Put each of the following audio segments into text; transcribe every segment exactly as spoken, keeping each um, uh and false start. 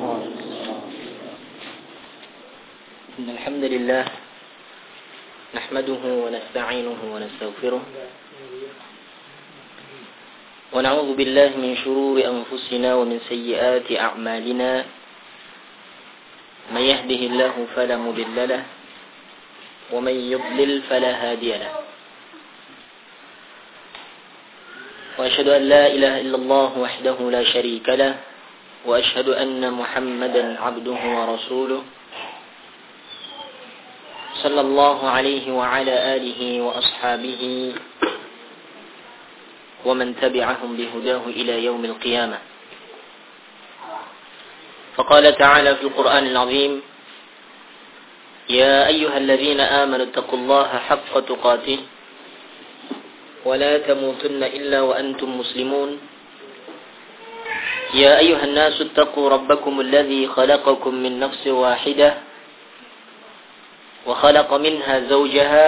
إن الحمد لله نحمده ونستعينه ونستغفره ونعوذ بالله من شرور أنفسنا ومن سيئات أعمالنا من يهده الله فلا مضل له ومن يضلل فلا هادي له وأشهد أن لا إله إلا الله وحده لا شريك له وأشهد أن محمدا عبده ورسوله صلى الله عليه وعلى آله وأصحابه ومن تبعهم بهداه إلى يوم القيامة. فقال تعالى في القرآن العظيم: يا أيها الذين آمنوا اتقوا الله حق تقاته ولا تموتن إلا وأنتم مسلمون. يا أيها الناس اتقوا ربكم الذي خلقكم من نفس واحدة وخلق منها زوجها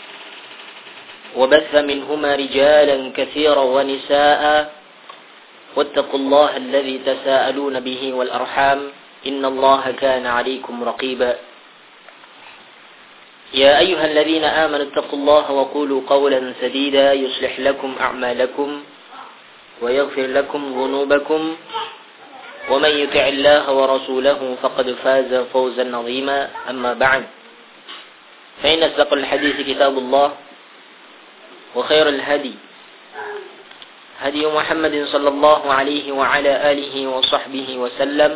وبث منهما رجالا كثيرا ونساء واتقوا الله الذي تساءلون به والأرحام إن الله كان عليكم رقيبا. يا أيها الذين آمنوا اتقوا الله وقولوا قولا سديدا يصلح لكم أعمالكم ويغفر لكم ذنوبكم ومن يطع الله ورسوله فقد فاز فوزا عظيما. أما بعد، فإن أصدق الحديث كتاب الله وخير الهدي هدي محمد صلى الله عليه وعلى آله وصحبه وسلم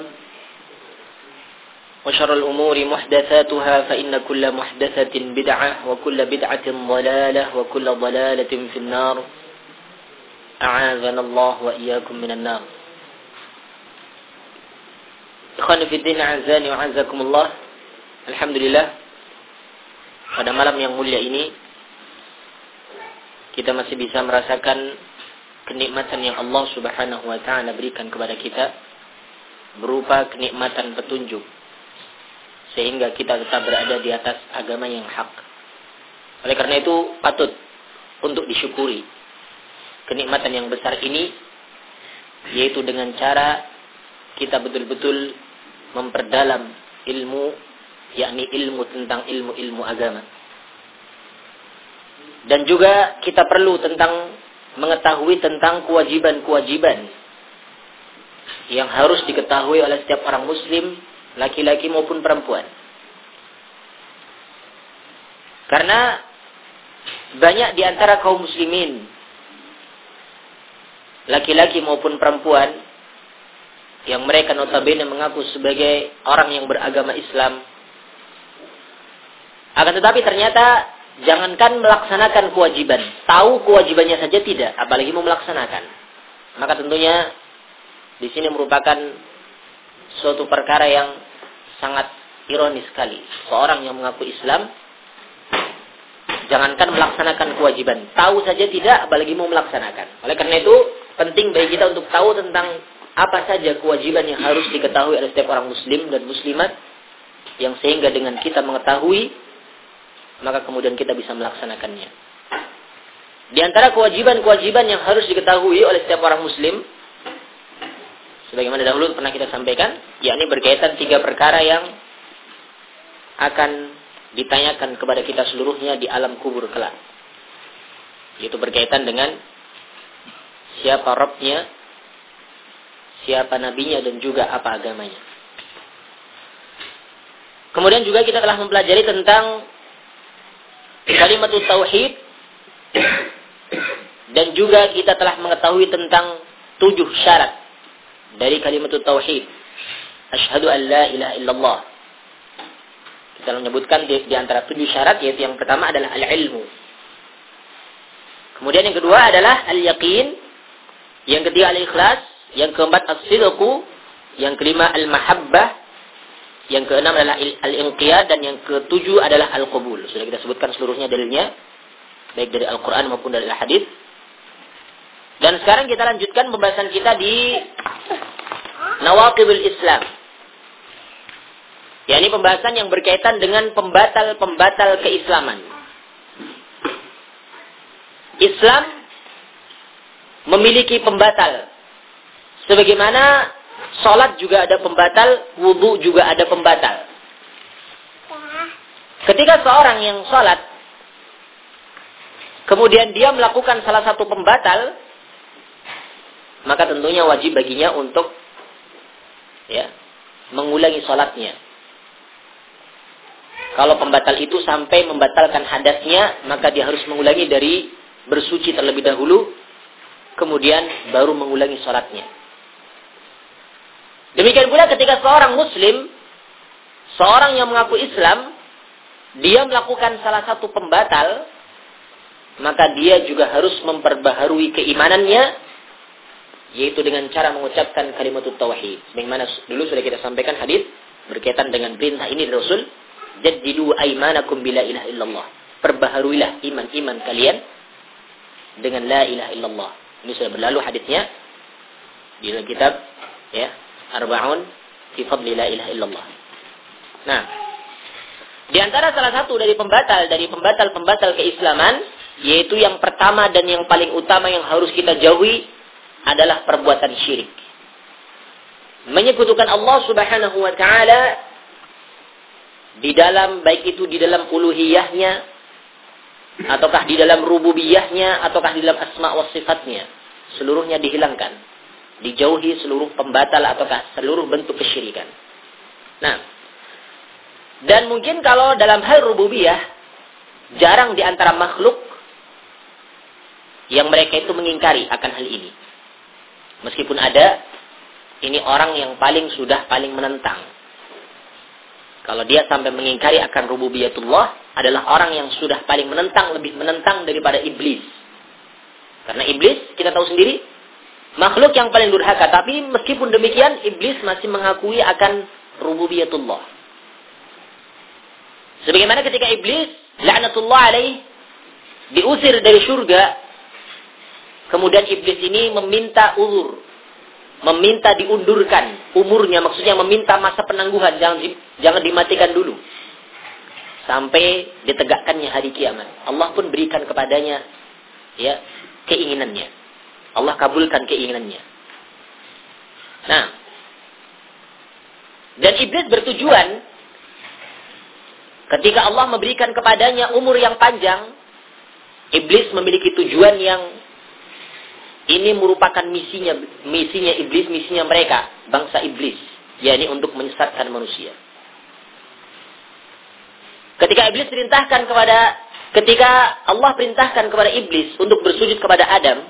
وشر الأمور محدثاتها فإن كل محدثة بدعة وكل بدعة ضلالة وكل ضلالة في النار أعاذنا الله وإياكم من النار. Ikhwan fillah azani wa azakumullah. Alhamdulillah, pada malam yang mulia ini kita masih bisa merasakan kenikmatan yang Allah Subhanahu wa taala berikan kepada kita berupa kenikmatan petunjuk, sehingga kita tetap berada di atas agama yang hak. Oleh karena itu patut untuk disyukuri kenikmatan yang besar ini, yaitu dengan cara kita betul-betul memperdalam ilmu, yakni ilmu tentang ilmu-ilmu agama. Dan juga kita perlu tentang mengetahui tentang kewajiban-kewajiban yang harus diketahui oleh setiap orang muslim, laki-laki maupun perempuan. Karena banyak di antara kaum muslimin, laki-laki maupun perempuan, yang mereka notabene mengaku sebagai orang yang beragama Islam, akan tetapi ternyata jangankan melaksanakan kewajiban, tahu kewajibannya saja tidak, apalagi mau melaksanakan. Maka tentunya di sini merupakan suatu perkara yang sangat ironis sekali. Seorang yang mengaku Islam, jangankan melaksanakan kewajiban, tahu saja tidak, apalagi mau melaksanakan. Oleh karena itu penting bagi kita untuk tahu tentang apa saja kewajiban yang harus diketahui oleh setiap orang muslim dan muslimat, yang sehingga dengan kita mengetahui, maka kemudian kita bisa melaksanakannya. Di antara kewajiban-kewajiban yang harus diketahui oleh setiap orang muslim, sebagaimana dahulu pernah kita sampaikan, yakni berkaitan tiga perkara yang akan ditanyakan kepada kita seluruhnya di alam kubur kelak. Yaitu berkaitan dengan siapa Rabbnya, siapa nabinya, dan juga apa agamanya. Kemudian juga kita telah mempelajari tentang kalimatut tauhid, dan juga kita telah mengetahui tentang tujuh syarat dari kalimatut tauhid. Asyhadu an la ilaha illallah. Kita menyebutkan di, di antara tujuh syarat, yaitu yang pertama adalah al-ilmu. Kemudian yang kedua adalah al-yaqin. Yang ketiga al-ikhlas. Yang keempat as-sidqu. Yang kelima al-mahabbah. Yang keenam adalah al-inqiyad, dan yang ketujuh adalah al-qabul. Sudah kita sebutkan seluruhnya dalilnya, baik dari Al-Quran maupun dari Al-Hadis. Dan sekarang kita lanjutkan pembahasan kita di Nawaqidul Islam. yakni pembahasan yang berkaitan dengan pembatal-pembatal keislaman. Islam memiliki pembatal sebagaimana salat juga ada pembatal, wudu juga ada pembatal. Ketika seorang yang salat, kemudian dia melakukan salah satu pembatal, maka tentunya wajib baginya untuk ya, mengulangi salatnya. Kalau pembatal itu sampai membatalkan hadasnya, maka dia harus mengulangi dari bersuci terlebih dahulu, kemudian baru mengulangi salatnya. Demikian pula ketika seorang muslim, seorang yang mengaku Islam, dia melakukan salah satu pembatal, maka dia juga harus memperbaharui keimanannya, yaitu dengan cara mengucapkan kalimatut tauhid. Sebagaimana dulu sudah kita sampaikan hadis berkaitan dengan perintah ini dari Rasul, jaddidu aimanakum bila ilaha illallah. Perbaharuilah iman-iman kalian dengan la ilaha illallah. Ini sudah berlalu hadisnya di dalam kitab ya, Arba'un fi fadli la ilaha illallah. Nah, di antara salah satu dari pembatal dari pembatal-pembatal keislaman, yaitu yang pertama dan yang paling utama yang harus kita jauhi adalah perbuatan syirik. Menyekutukan Allah Subhanahu wa taala di dalam, baik itu di dalam uluhiyahnya, ataukah di dalam rububiyahnya, ataukah di dalam asma wa sifatnya. Seluruhnya dihilangkan. Dijauhi seluruh pembatal ataukah seluruh bentuk kesyirikan. Nah, dan mungkin kalau dalam hal rububiyah, jarang di antara makhluk yang mereka itu mengingkari akan hal ini. Meskipun ada, ini orang yang paling sudah paling menentang. Kalau dia sampai mengingkari akan rububiyatullah, adalah orang yang sudah paling menentang, lebih menentang daripada iblis. Karena iblis, kita tahu sendiri, makhluk yang paling durhaka. Tapi meskipun demikian, iblis masih mengakui akan rububiyatullah. Sebagaimana ketika iblis, la'natullah alaih, diusir dari surga, kemudian iblis ini meminta uzur, meminta diundurkan umurnya, maksudnya meminta masa penangguhan, jangan jangan dimatikan dulu sampai ditegakkannya hari kiamat. Allah pun berikan kepadanya ya keinginannya. Allah kabulkan keinginannya. Nah, dan iblis bertujuan ketika Allah memberikan kepadanya umur yang panjang, iblis memiliki tujuan yang ini merupakan misinya, misinya iblis, misinya mereka, bangsa iblis, yakni untuk menyesatkan manusia. Ketika iblis perintahkan kepada, ketika Allah perintahkan kepada iblis untuk bersujud kepada Adam,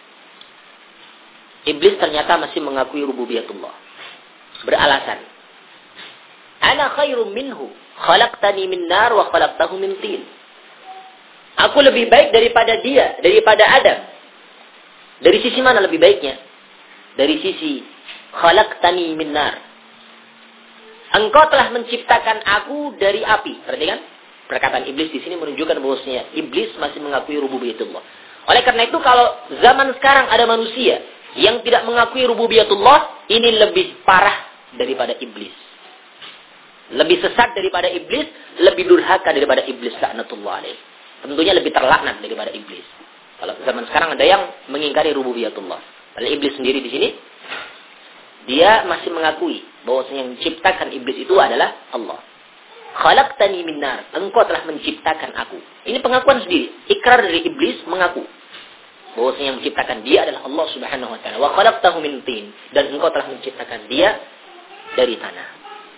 iblis ternyata masih mengakui rububiyatullah. Beralasan, ana khairum minhu, khalaqtani min nar wa khalaqtahu min tin. Aku lebih baik daripada dia, daripada Adam. Dari sisi mana lebih baiknya? Dari sisi khalaqtani min nar. Engkau telah menciptakan aku dari api. Perhatikan, perkataan iblis di sini menunjukkan bahwasanya iblis masih mengakui rububiyatullah. Oleh karena itu, kalau zaman sekarang ada manusia yang tidak mengakui rububiyatullah, ini lebih parah daripada iblis. Lebih sesat daripada iblis, lebih durhaka daripada iblis, laknatullah alaih. Tentunya lebih terlaknat daripada iblis. Kalau zaman sekarang ada yang mengingkari rububiyatullah. Padahal iblis sendiri di sini, dia masih mengakui bahwa yang menciptakan iblis itu adalah Allah. Khalaqtani min nar, engkau telah menciptakan aku. Ini pengakuan sendiri, ikrar dari iblis mengaku bahwa yang menciptakan dia adalah Allah Subhanahu wa taala. Wa khalaqtahu min tin, dan engkau telah menciptakan dia dari tanah.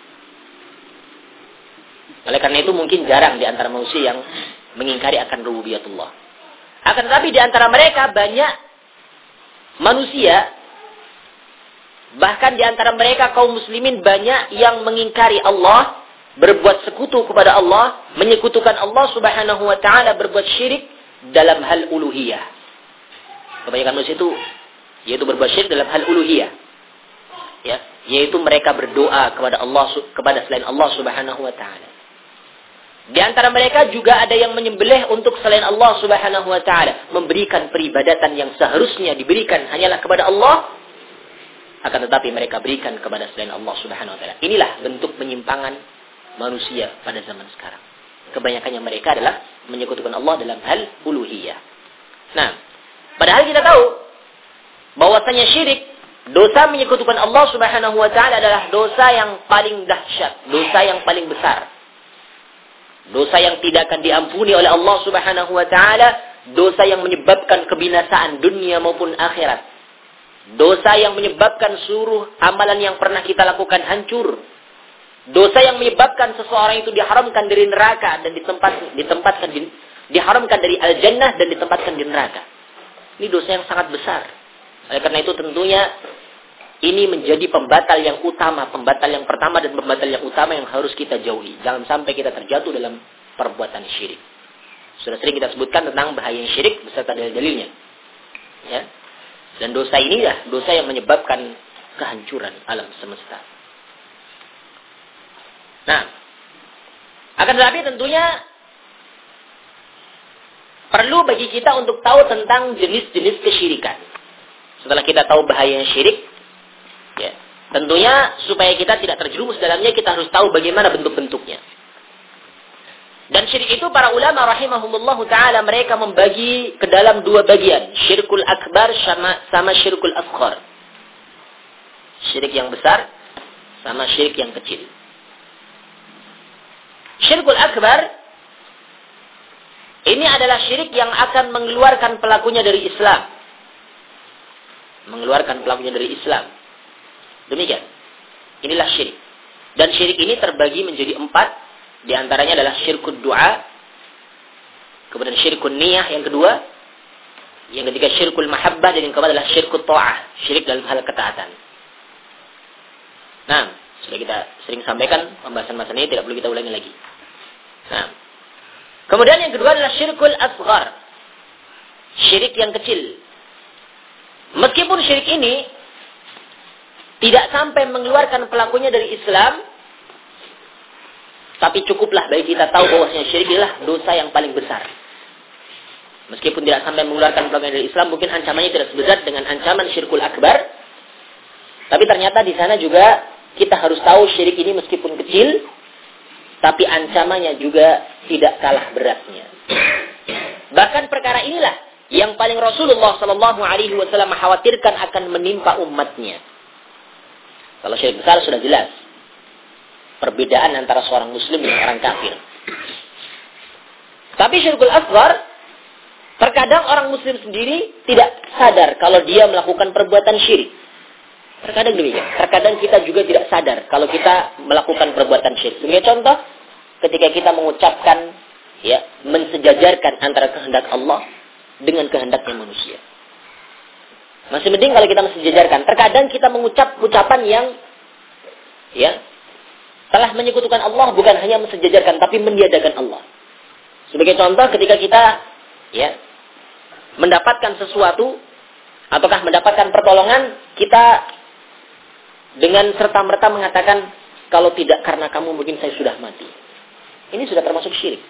Oleh karena itu mungkin jarang di antara manusia yang mengingkari akan rububiyatullah. Akan tetapi di antara mereka banyak manusia, bahkan di antara mereka kaum muslimin banyak yang mengingkari Allah, berbuat sekutu kepada Allah, menyekutukan Allah Subhanahu wa taala, berbuat syirik dalam hal uluhiyah. Kebanyakan manusia itu yaitu berbuat syirik dalam hal uluhiyah. Ya, yaitu mereka berdoa kepada Allah, kepada selain Allah Subhanahu wa taala. Di antara mereka juga ada yang menyembelih untuk selain Allah Subhanahu wa taala, memberikan peribadatan yang seharusnya diberikan hanyalah kepada Allah, akan tetapi mereka berikan kepada selain Allah Subhanahu wa taala. Inilah bentuk penyimpangan manusia pada zaman sekarang. Kebanyakannya mereka adalah menyekutukan Allah dalam hal uluhiyah. Nah, padahal kita tahu bahwasanya syirik Dosa menyekutukan Allah Subhanahu wa taala adalah dosa yang paling dahsyat, dosa yang paling besar. Dosa yang tidak akan diampuni oleh Allah Subhanahu wa taala, dosa yang menyebabkan kebinasaan dunia maupun akhirat. Dosa yang menyebabkan seluruh amalan yang pernah kita lakukan hancur. Dosa yang menyebabkan seseorang itu diharamkan dari neraka dan ditempat, ditempatkan di, diharamkan dari al-jannah dan ditempatkan di neraka. Ini dosa yang sangat besar. Oleh karena itu tentunya ini menjadi pembatal yang utama, pembatal yang pertama dan pembatal yang utama yang harus kita jauhi. Jangan sampai kita terjatuh dalam perbuatan syirik. Sudah sering kita sebutkan tentang bahaya syirik beserta dalil-dalilnya. Ya. Dan dosa inilah dosa yang menyebabkan kehancuran alam semesta. Nah, akan tetapi tentunya perlu bagi kita untuk tahu tentang jenis-jenis kesyirikan. Setelah kita tahu bahaya syirik, ya, tentunya supaya kita tidak terjerumus dalamnya, kita harus tahu bagaimana bentuk-bentuknya. Dan syirik itu para ulama rahimahumullah ta'ala mereka membagi ke dalam dua bagian. Syirkul akbar sama, sama syirkul asghar. Syirik yang besar sama syirik yang kecil. Syirkul akbar ini adalah syirik yang akan mengeluarkan pelakunya dari Islam. Mengeluarkan pelakunya dari Islam. Demikian. Inilah syirik. Dan syirik ini terbagi menjadi empat. Di antaranya adalah syirkul doa. Kemudian syirkul niyah yang kedua. Yang ketiga syirkul mahabbah. Dan yang keempat adalah syirkul ta'ah. Syirik dalam hal ketaatan. Nah, sudah kita sering sampaikan pembahasan masalah ini. Tidak perlu kita ulangi lagi. Nah. Kemudian yang kedua adalah syirkul asghar. Syirik yang kecil. Meskipun syirik ini tidak sampai mengeluarkan pelakunya dari Islam, tapi cukuplah bagi kita tahu bahwasanya syirik adalah dosa yang paling besar. Meskipun tidak sampai mengeluarkan pelakunya dari Islam, mungkin ancamannya tidak sebesar dengan ancaman syirkul akbar. Tapi ternyata di sana juga kita harus tahu syirik ini meskipun kecil, tapi ancamannya juga tidak kalah beratnya. Bahkan perkara inilah yang paling Rasulullah Sallallahu Alaihi Wasallam khawatirkan akan menimpa umatnya. Kalau syirik besar sudah jelas perbedaan antara seorang Muslim dan orang kafir. Tapi syirkul asghar, terkadang orang Muslim sendiri tidak sadar kalau dia melakukan perbuatan syirik. Terkadang demikian. Terkadang kita juga tidak sadar kalau kita melakukan perbuatan syirik. Sebagai contoh, ketika kita mengucapkan, ya, mensejajarkan antara kehendak Allah dengan kehendaknya manusia. Masih mending kalau kita mensejajarkan. Terkadang kita mengucap ucapan yang, ya, telah menyekutukan Allah, bukan hanya mensejajarkan, tapi meniadakan Allah. Sebagai contoh, ketika kita, ya, mendapatkan sesuatu, ataukah mendapatkan pertolongan, kita dengan serta-merta mengatakan, kalau tidak karena kamu mungkin saya sudah mati. Ini sudah termasuk syirik.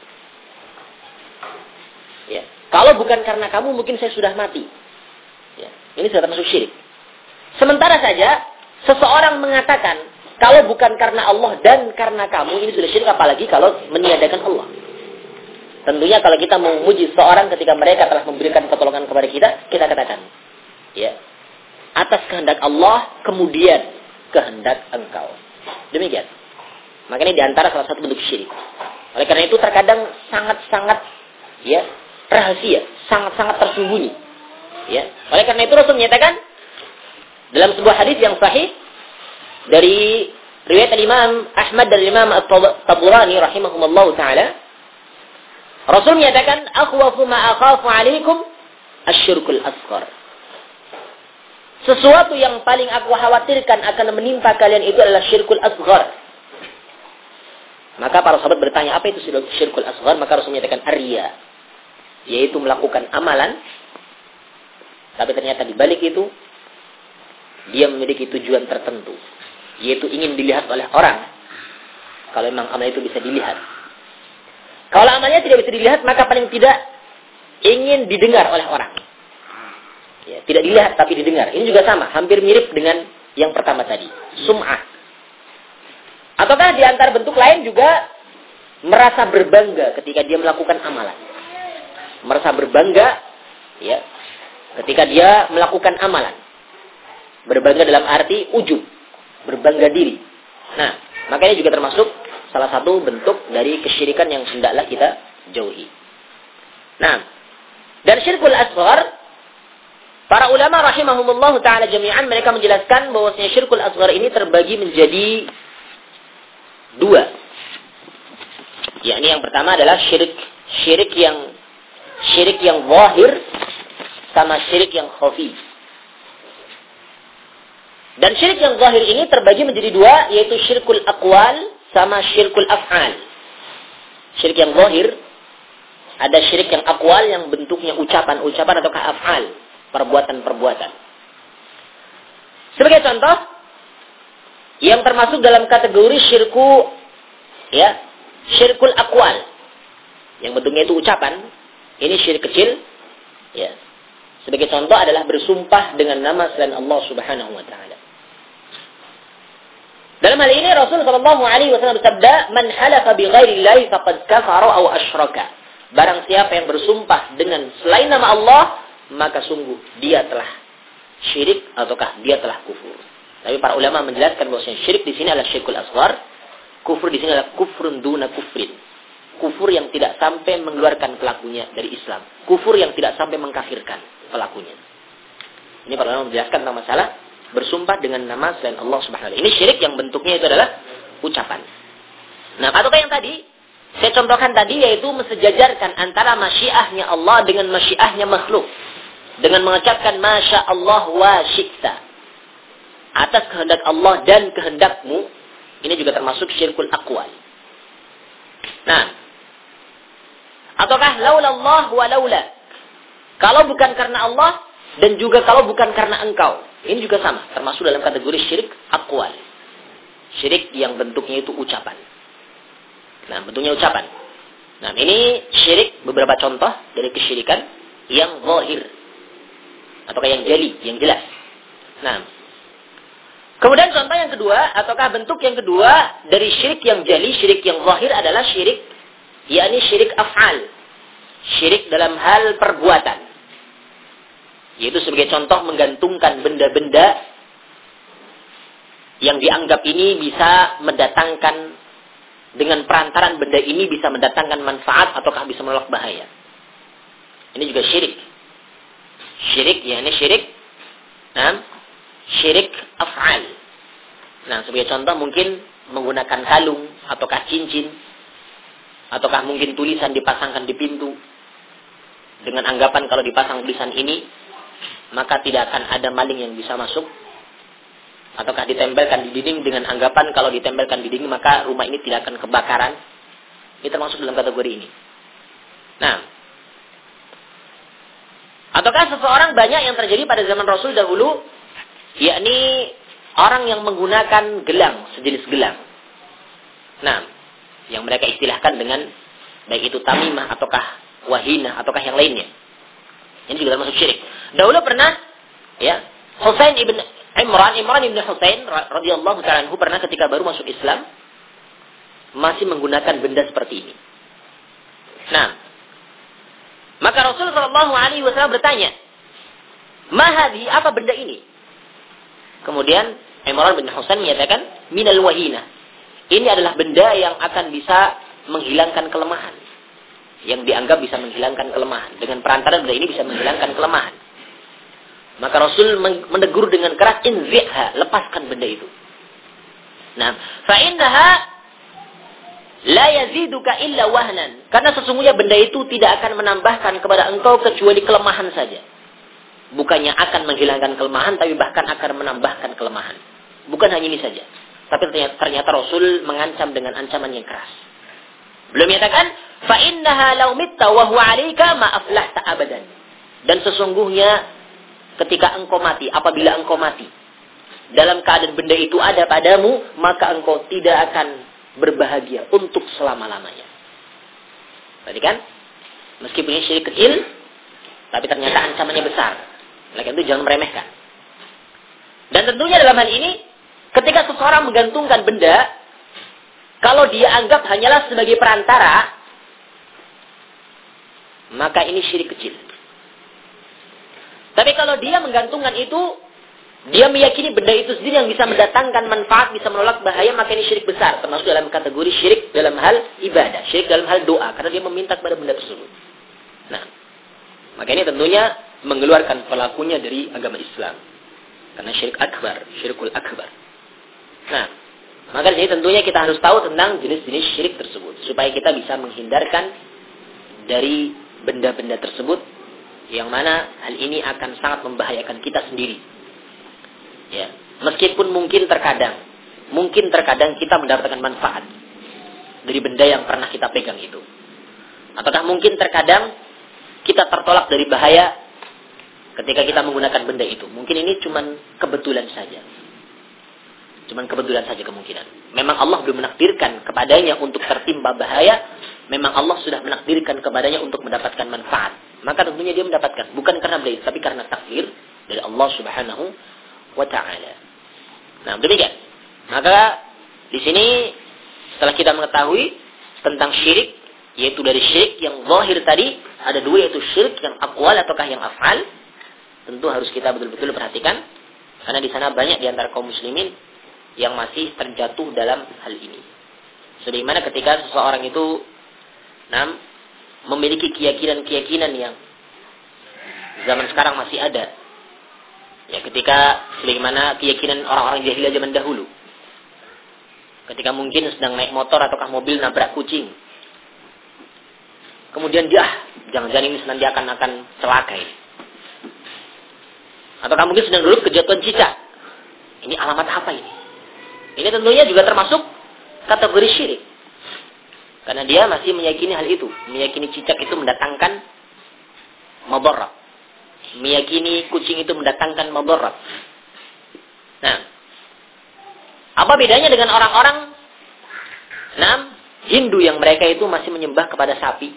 Ya. Kalau bukan karena kamu, mungkin saya sudah mati. Ya. Ini sudah termasuk syirik. Sementara saja, seseorang mengatakan, kalau bukan karena Allah dan karena kamu, ini sudah syirik, apalagi kalau meniadakan Allah. Tentunya kalau kita memuji seseorang ketika mereka telah memberikan pertolongan kepada kita, kita katakan, ya, atas kehendak Allah, kemudian kehendak engkau. Demikian. Makanya di antara salah satu bentuk syirik. Oleh karena itu terkadang sangat-sangat, ya, rahasia, sangat-sangat tersembunyi. Ya. Oleh karena itu Rasul menyatakan dalam sebuah hadis yang sahih dari riwayat Imam Ahmad dan Imam At-Tabrani rahimahumullah taala, Rasul menyatakan, "Akhwafu ma akhafu 'alaikum asyirkul asghar." Sesuatu yang paling aku khawatirkan akan menimpa kalian itu adalah syirkul asghar. Maka para sahabat bertanya, apa itu syirkul asghar? Maka Rasul menyatakan ar-riya, yaitu melakukan amalan, tapi ternyata di balik itu dia memiliki tujuan tertentu, yaitu ingin dilihat oleh orang. Kalau memang amal itu bisa dilihat. Kalau amalnya tidak bisa dilihat, maka paling tidak ingin didengar oleh orang. Ya, tidak dilihat tapi didengar. Ini juga sama, hampir mirip dengan yang pertama tadi, sum'ah. Ataukah di antara bentuk lain juga merasa berbangga ketika dia melakukan amalan. Merasa berbangga, ya, ketika dia melakukan amalan. Berbangga dalam arti ujub, berbangga diri. Nah, makanya juga termasuk salah satu bentuk dari kesyirikan yang hendaklah kita jauhi. Nah, dan syirkul asghar, para ulama rahimahumullah ta'ala jami'an, mereka menjelaskan bahwasanya syirkul asghar ini terbagi menjadi dua. Yakni yang pertama adalah syirik syirik yang syirik yang zahir sama syirik yang khafi. Dan syirik yang zahir ini terbagi menjadi dua, yaitu syirkul aqwal sama syirkul af'al. Syirik yang zahir, ada syirik yang aqwal yang bentuknya ucapan-ucapan ataukah af'al, perbuatan-perbuatan. Sebagai contoh, yang termasuk dalam kategori syirku, ya, syirkul aqwal, yang bentuknya itu ucapan, ini syirik kecil, ya. Sebagai contoh adalah bersumpah dengan nama selain Allah Subhanahu wa taala. Dalam hal ini Rasul sallallahu alaihi wasallam bersabda, "Man halafa bi ghairi llahi faqad kafara aw asyraka." Barang siapa yang bersumpah dengan selain nama Allah, maka sungguh dia telah syirik ataukah dia telah kufur. Tapi para ulama menjelaskan bahwa syirik di sini adalah syirkul asghar, kufur di sini adalah kufrun duna kufrin. Kufur yang tidak sampai mengeluarkan pelakunya dari Islam. Kufur yang tidak sampai mengkafirkan pelakunya. Ini para ulama menjelaskan tentang masalah bersumpah dengan nama selain Allah Subhanahu wa taala. Ini syirik yang bentuknya itu adalah ucapan. Nah, ataukah yang tadi saya contohkan tadi, yaitu mensejajarkan antara masyiahnya Allah dengan masyiahnya makhluk. Dengan mengucapkan masya Allah wa syi'ta. Atas kehendak Allah dan kehendakmu, ini juga termasuk syirkul aqwal. Nah, ataukah laulallah wa laula. Kalau bukan karena Allah dan juga kalau bukan karena engkau. Ini juga sama, termasuk dalam kategori syirik aqwal. Syirik yang bentuknya itu ucapan. Nah, bentuknya ucapan. Nah, ini syirik, beberapa contoh dari kesyirikan yang zahir. Ataukah yang jali, yang jelas. Nah, kemudian contoh yang kedua, ataukah bentuk yang kedua dari syirik yang jali, syirik yang zahir adalah syirik, yakni syirik af'al. Syirik dalam hal perbuatan. Yaitu sebagai contoh menggantungkan benda-benda yang dianggap ini bisa mendatangkan, dengan perantaran benda ini bisa mendatangkan manfaat ataukah bisa menolak bahaya. Ini juga syirik. Syirik, ya ini syirik. Nah, syirik af'al. Nah, sebagai contoh mungkin menggunakan kalung ataukah cincin, ataukah mungkin tulisan dipasangkan di pintu dengan anggapan kalau dipasang tulisan ini maka tidak akan ada maling yang bisa masuk, ataukah ditempelkan di dinding dengan anggapan kalau ditempelkan di dinding maka rumah ini tidak akan kebakaran. Ini termasuk dalam kategori ini. Nah, ataukah seseorang banyak yang terjadi pada zaman Rasul dahulu, yakni orang yang menggunakan gelang, sejenis gelang. Nah, yang mereka istilahkan dengan baik itu tamimah ataukah wahinah ataukah yang lainnya. Ini juga termasuk syirik. Dahulu pernah, ya, Husain ibn Imran, Imran ibn Husain radhiyallahu ta'ala anhu pernah ketika baru masuk Islam masih menggunakan benda seperti ini. Nah, maka Rasul sallallahu alaihi wasallam bertanya, "Ma hadhi, apa benda ini?" Kemudian Imran bin Husain menyatakan, "Minal wahinah." Ini adalah benda yang akan bisa menghilangkan kelemahan. Yang dianggap bisa menghilangkan kelemahan. Dengan perantaran benda ini bisa menghilangkan kelemahan. Maka Rasul menegur dengan keras, "Inzi'ha," lepaskan benda itu. Nah, fa innaha la yaziduka illa wahnan. Karena sesungguhnya benda itu tidak akan menambahkan kepada engkau kecuali kelemahan saja. Bukannya akan menghilangkan kelemahan, tapi bahkan akan menambahkan kelemahan. Bukan hanya ini saja. Tapi ternyata, ternyata Rasul mengancam dengan ancaman yang keras. Belum menyatakan, fa innaha law mitta wa huwa 'alaika ma aflahta abadan. Dan sesungguhnya ketika engkau mati, apabila engkau mati, dalam keadaan benda itu ada padamu, maka engkau tidak akan berbahagia untuk selama-lamanya. Tadi kan, meskipun ini syirik kecil, tapi ternyata ancamannya besar. Oleh karena itu jangan meremehkan. Dan tentunya dalam hal ini, ketika seseorang menggantungkan benda, kalau dia anggap hanyalah sebagai perantara, maka ini syirik kecil. Tapi kalau dia menggantungkan itu Dia meyakini benda itu sendiri yang bisa mendatangkan manfaat, bisa menolak bahaya, maka ini syirik besar. Termasuk dalam kategori syirik dalam hal ibadah. Syirik dalam hal doa. Karena dia meminta kepada benda tersebut. Nah, maka ini tentunya mengeluarkan pelakunya dari agama Islam. Karena syirik akbar. Syirikul akbar. Nah, maka jadi tentunya kita harus tahu tentang jenis-jenis syirik tersebut. Supaya kita bisa menghindarkan dari benda-benda tersebut. Yang mana hal ini akan sangat membahayakan kita sendiri. Ya, meskipun mungkin terkadang, mungkin terkadang kita mendapatkan manfaat dari benda yang pernah kita pegang itu. Ataukah mungkin terkadang kita tertolak dari bahaya ketika kita menggunakan benda itu. Mungkin ini cuman kebetulan saja. Cuman kebetulan saja kemungkinan. Memang Allah belum menakdirkan kepadanya untuk tertimpa bahaya. Memang Allah sudah menakdirkan kepadanya untuk mendapatkan manfaat. Maka tentunya dia mendapatkan. Bukan karena benda itu, tapi karena takdir dari Allah subhanahu wa ta'ala. Nah, demikian. Maka di sini setelah kita mengetahui tentang syirik, yaitu dari syirik yang zahir tadi ada dua, yaitu syirik yang aqwal ataukah yang af'al. Tentu harus kita betul-betul perhatikan karena di sana banyak di antara kaum muslimin yang masih terjatuh dalam hal ini. Sebagaimana ketika seseorang itu nam, memiliki keyakinan-keyakinan yang zaman sekarang masih ada. Ya, ketika sebagaimana keyakinan orang-orang jahiliyah zaman dahulu. Ketika mungkin sedang naik motor ataukah mobil nabrak kucing. Kemudian dia, ah, jangan-jangan ini nanti akan akan celaka ini. Ataukah mungkin sedang duduk kejatuhan cicak. Ini alamat apa ini? Ini tentunya juga termasuk kategori syirik. Karena dia masih meyakini hal itu. Meyakini cicak itu mendatangkan madarat. Meyakini kucing itu mendatangkan madarat. Nah, apa bedanya dengan orang-orang nah, Hindu yang mereka itu masih menyembah kepada sapi?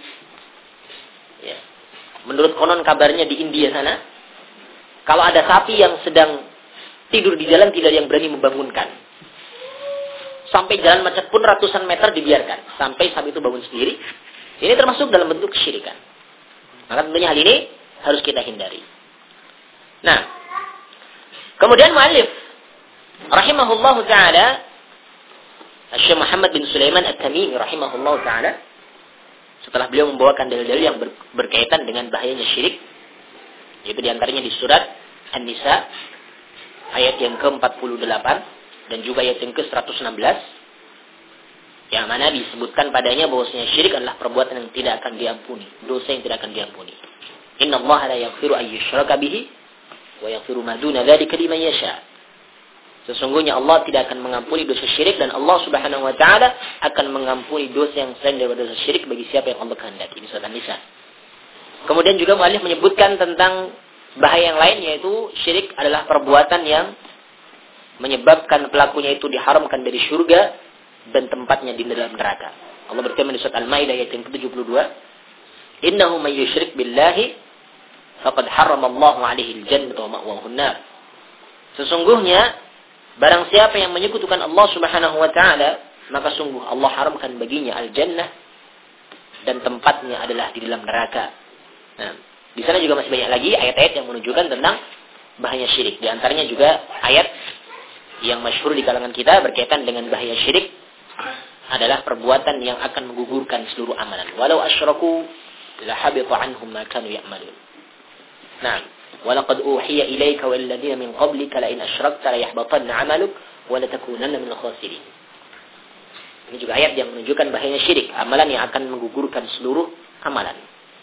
Ya. Menurut konon kabarnya di India sana, kalau ada sapi yang sedang tidur di jalan, tidak ada yang berani membangunkan. Sampai jalan macet pun ratusan meter dibiarkan. Sampai sapi itu bangun sendiri. Ini termasuk dalam bentuk kesyirikan. Maka tentunya hal ini harus kita hindari. Nah, kemudian muallif rahimahullahu taala Syekh Muhammad bin Sulaiman At-Tamimi rahimahullahu taala, setelah beliau membawakan dalil-dalil yang ber, berkaitan dengan bahayanya syirik, yaitu diantaranya di surat An-Nisa ayat yang ke empat puluh delapan dan juga ayat yang ke seratus enam belas, yang mana disebutkan padanya bahwasanya syirik adalah perbuatan yang tidak akan diampuni, dosa yang tidak akan diampuni. Inna Allah la yaghfiru an yushraka bihi wa yaghfiru ma duna dzalika liman yasha. Sesungguhnya Allah tidak akan mengampuni dosa syirik dan Allah Subhanahu wa taala akan mengampuni dosa yang selain daripada dosa syirik bagi siapa yang Allah kehendaki. Ini surat An-Nisa. Kemudian juga muallif menyebutkan tentang bahaya yang lain, yaitu syirik adalah perbuatan yang menyebabkan pelakunya itu diharamkan dari surga dan tempatnya di dalam neraka. Allah berfirman di surat Al-Maidah ayat yang ke tujuh puluh dua, "Innahu may yusyrik billahi faqad harrama Allahu 'alaihi al-jannata wa ma'wahu an-nar." Sesungguhnya barang siapa yang menyekutukan Allah Subhanahu wa taala, maka sungguh Allah haramkan baginya al-jannah dan tempatnya adalah di dalam neraka. Nah, di sana juga masih banyak lagi ayat-ayat yang menunjukkan tentang bahaya syirik. Di antaranya juga ayat yang masyhur di kalangan kita berkaitan dengan bahaya syirik adalah perbuatan yang akan menggugurkan seluruh amalan. Walau asyraku la habita anhum ma kanu ya'malun. Nah, walaqad uhiya ilaika wal ladzina min qablika la in asyrakta la yahbatanna 'amaluk wa la takunanna minal khasirin. Ini juga ayat yang menunjukkan bahayanya syirik, amalan yang akan menggugurkan seluruh amalan.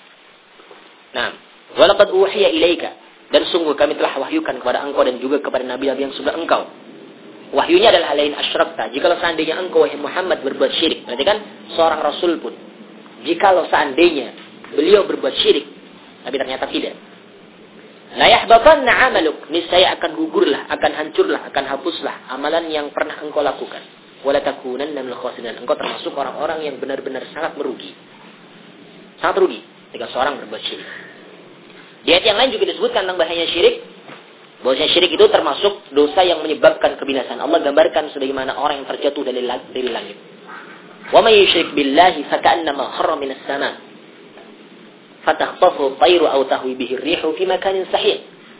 Nah, walaqad uhiya ilaika, dan sungguh kami telah wahyukan kepada engkau dan juga kepada nabi-nabi yang sudah engkau. Wahyunya adalah lain asyrakta. Jikalau seandainya engkau wahai Muhammad berbuat syirik, berarti kan seorang rasul pun, jikalau seandainya beliau berbuat syirik, tapi ternyata tidak, la yahbatanna 'amaluk, niscaya akan gugurlah, akan hancurlah, akan hapuslah amalan yang pernah engkau lakukan. Wala takunanna minal khasirin, engkau termasuk orang-orang yang benar-benar sangat merugi. Sangat rugi ketika seorang berbuat syirik. Di ayat yang lain juga disebutkan tentang bahayanya syirik, bahwasanya syirik itu termasuk dosa yang menyebabkan kebinasaan. Allah gambarkan sebagaimana orang yang terjatuh dari dari langit. Wa may yusyrik billahi faka'annama kharra minas sama' fatakhtafu at-tayru aw tahwi bihi ar-rihu fi makanin sahih.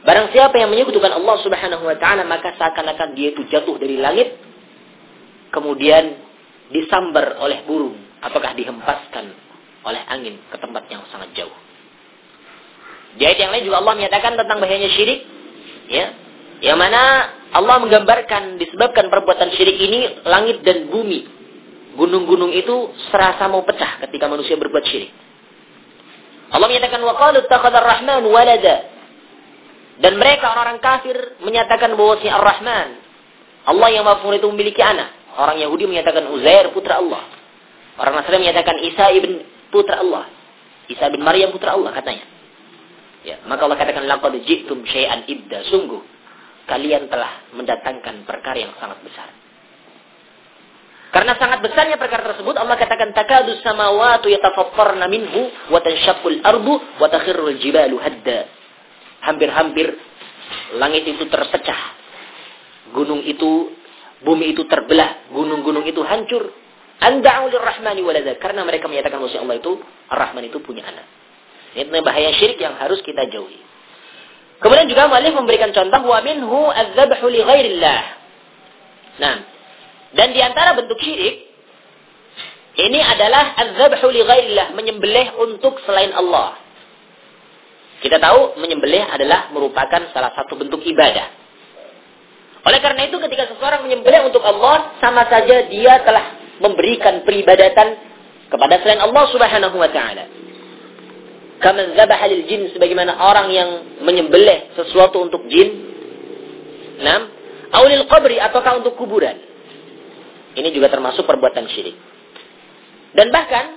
Barang siapa yang menyekutukan Allah Subhanahu wa taala, maka seakan-akan dia itu jatuh dari langit kemudian disambar oleh burung ataukah dihempaskan oleh angin ke tempat yang sangat jauh. Di ayat yang lain juga Allah menyatakan tentang bahayanya syirik, ya. Yang mana Allah menggambarkan disebabkan perbuatan syirik ini langit dan bumi, gunung-gunung itu serasa mau pecah ketika manusia berbuat syirik. Allah menyatakan wa qalu ittakhadha ar-rahman walada. Dan mereka orang-orang kafir menyatakan bahwasanya Ar-Rahman, Allah yang Maha Pengatur itu memiliki anak. Orang Yahudi menyatakan Uzair putra Allah. Orang Nasrani menyatakan Isa ibn putra Allah. Isa bin Maryam putra Allah katanya. Ya, maka Allah katakan laqad ji'tum syai'an idda, sungguh kalian telah mendatangkan perkara yang sangat besar. Karena sangat besarnya perkara tersebut, Allah katakan takadus samawati yatafattarna minhu wa tanshaqqul ardu wa takhirrul jibalu hadda. Hampir-hampir langit itu terpecah, gunung itu, bumi itu terbelah, gunung-gunung itu hancur. Anda'u lirrahmani walada, karena mereka menyatakan bahwa Allah itu Ar-Rahman itu punya anak. Ini bahaya syirik yang harus kita jauhi. Kemudian juga mu'allif memberikan contoh wa minhu adz-dzabhu li ghairillah. Nah, dan di antara bentuk syirik ini adalah adz-dzabhu li ghairillah, menyembelih untuk selain Allah. Kita tahu menyembelih adalah merupakan salah satu bentuk ibadah. Oleh karena itu ketika seseorang menyembelih untuk Allah, sama saja dia telah memberikan peribadatan kepada selain Allah Subhanahu wa taala. Kaman dzabaha lil jin, sebagaimana orang yang menyembelih sesuatu untuk jin. Naam, aw lil qabri, ataukah untuk kuburan. Ini juga termasuk perbuatan syirik. Dan bahkan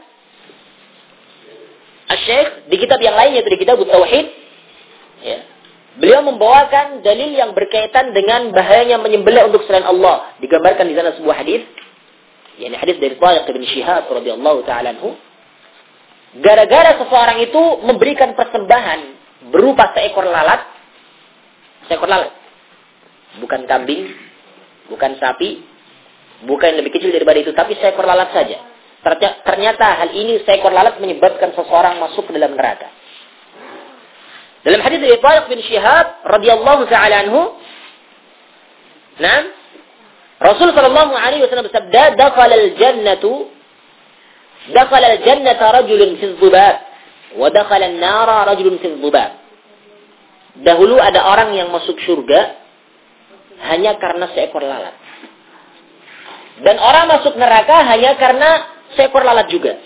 Asy-Syaikh di kitab yang lain, yaitu di kitab Tauhid, ya, beliau membawakan dalil yang berkaitan dengan bahayanya menyembelih untuk selain Allah. Digambarkan di sana sebuah hadis, yakni hadis dari Thariq bin Syihab radhiyallahu taala anhu. Gara-gara seseorang itu memberikan persembahan berupa seekor lalat, seekor lalat, bukan kambing, bukan sapi, bukan yang lebih kecil daripada itu, tapi seekor lalat saja. Ternyata hal ini seekor lalat menyebabkan seseorang masuk ke dalam neraka. Dalam hadis dari Thariq bin Syihab radhiyallahu taala anhu, nah, Rasul sallallahu alaihi wasallam bersabda, "Dakhala al-jannatu dakhala al-jannata rajulun fi dhubab wa dakhala an-nara rajulun fi dhubab." Dahulu ada orang yang masuk surga hanya karena seekor lalat. Dan orang masuk neraka hanya karena seekor lalat juga.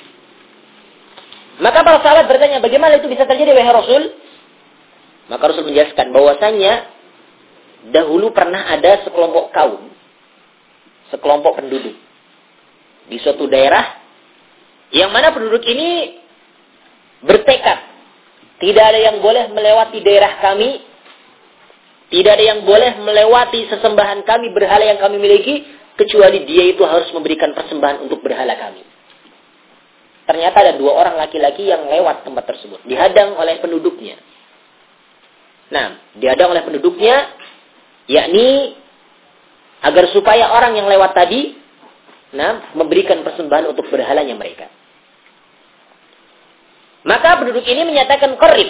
Maka para sahabat bertanya, bagaimana itu bisa terjadi wahai Rasul? Maka Rasul menjelaskan bahwasanya dahulu pernah ada sekelompok kaum, sekelompok penduduk di suatu daerah, yang mana penduduk ini bertekad, tidak ada yang boleh melewati daerah kami, tidak ada yang boleh melewati sesembahan kami, berhala yang kami miliki, kecuali dia itu harus memberikan persembahan untuk berhala kami. Ternyata ada dua orang laki-laki yang lewat tempat tersebut, dihadang oleh penduduknya. Nah, dihadang oleh penduduknya, yakni agar supaya orang yang lewat tadi, nah, memberikan persembahan untuk berhalanya mereka. Maka penduduk ini menyatakan qarib.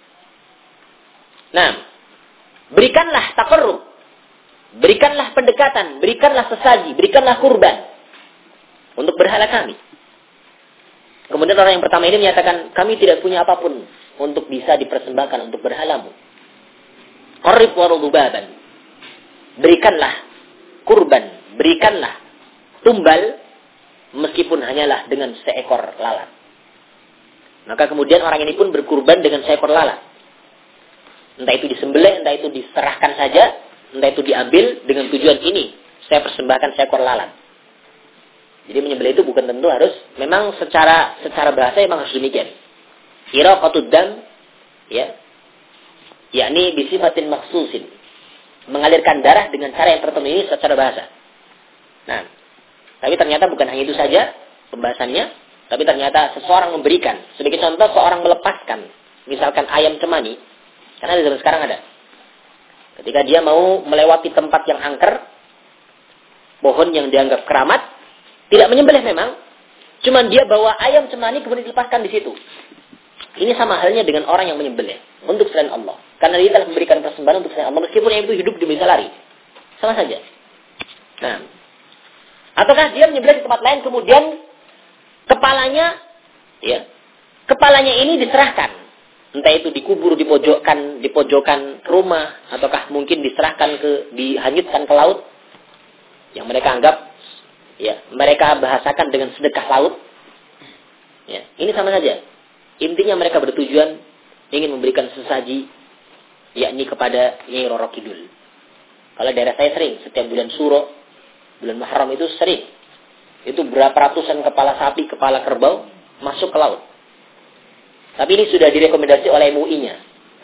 Nah, berikanlah taqarrub. Berikanlah pendekatan, berikanlah sesaji, berikanlah kurban untuk berhala kami. Kemudian orang yang pertama ini menyatakan, kami tidak punya apapun untuk bisa dipersembahkan untuk berhalamu. Qarib warudubaban. Berikanlah kurban, berikanlah tumbal, meskipun hanyalah dengan seekor lalat. Maka kemudian orang ini pun berkurban dengan seekor lalat. Entah itu disembelih, entah itu diserahkan saja, entah itu diambil dengan tujuan ini, saya persembahkan seekor lalat. Jadi menyembelih itu bukan tentu harus, memang secara secara bahasa memang harus demikian. Iraqatud dam, ya, yakni bisifatin maksusin, mengalirkan darah dengan cara yang tertentu, ini secara bahasa. Nah, tapi ternyata bukan hanya itu saja pembahasannya, tapi ternyata seseorang memberikan, sebagai contoh seorang melepaskan, misalkan ayam cemani, karena di zaman sekarang ada. Ketika dia mau melewati tempat yang angker, pohon yang dianggap keramat, tidak menyembelih memang, cuman dia bawa ayam cemani kemudian dilepaskan di situ. Ini sama halnya dengan orang yang menyembelih. untuk selain Allah. Karena dia telah memberikan persembahan untuk selain Allah meskipun yang itu hidup di bisa lari. Sama saja. Nah, ataukah dia menyembelih di tempat lain kemudian kepalanya ya, kepalanya ini diserahkan. Entah itu dikubur di pojokan di pojokan rumah ataukah mungkin diserahkan ke dihanyutkan ke laut yang mereka anggap ya, mereka bahasakan dengan sedekah laut. Ya, ini sama saja. Intinya mereka bertujuan ingin memberikan sesaji yakni kepada Nyai Roro Kidul. Kalau daerah saya sering setiap bulan Suro, bulan Muharram itu sering. Itu berapa ratusan kepala sapi, kepala kerbau masuk ke laut. Tapi ini sudah direkomendasi oleh M U I-nya.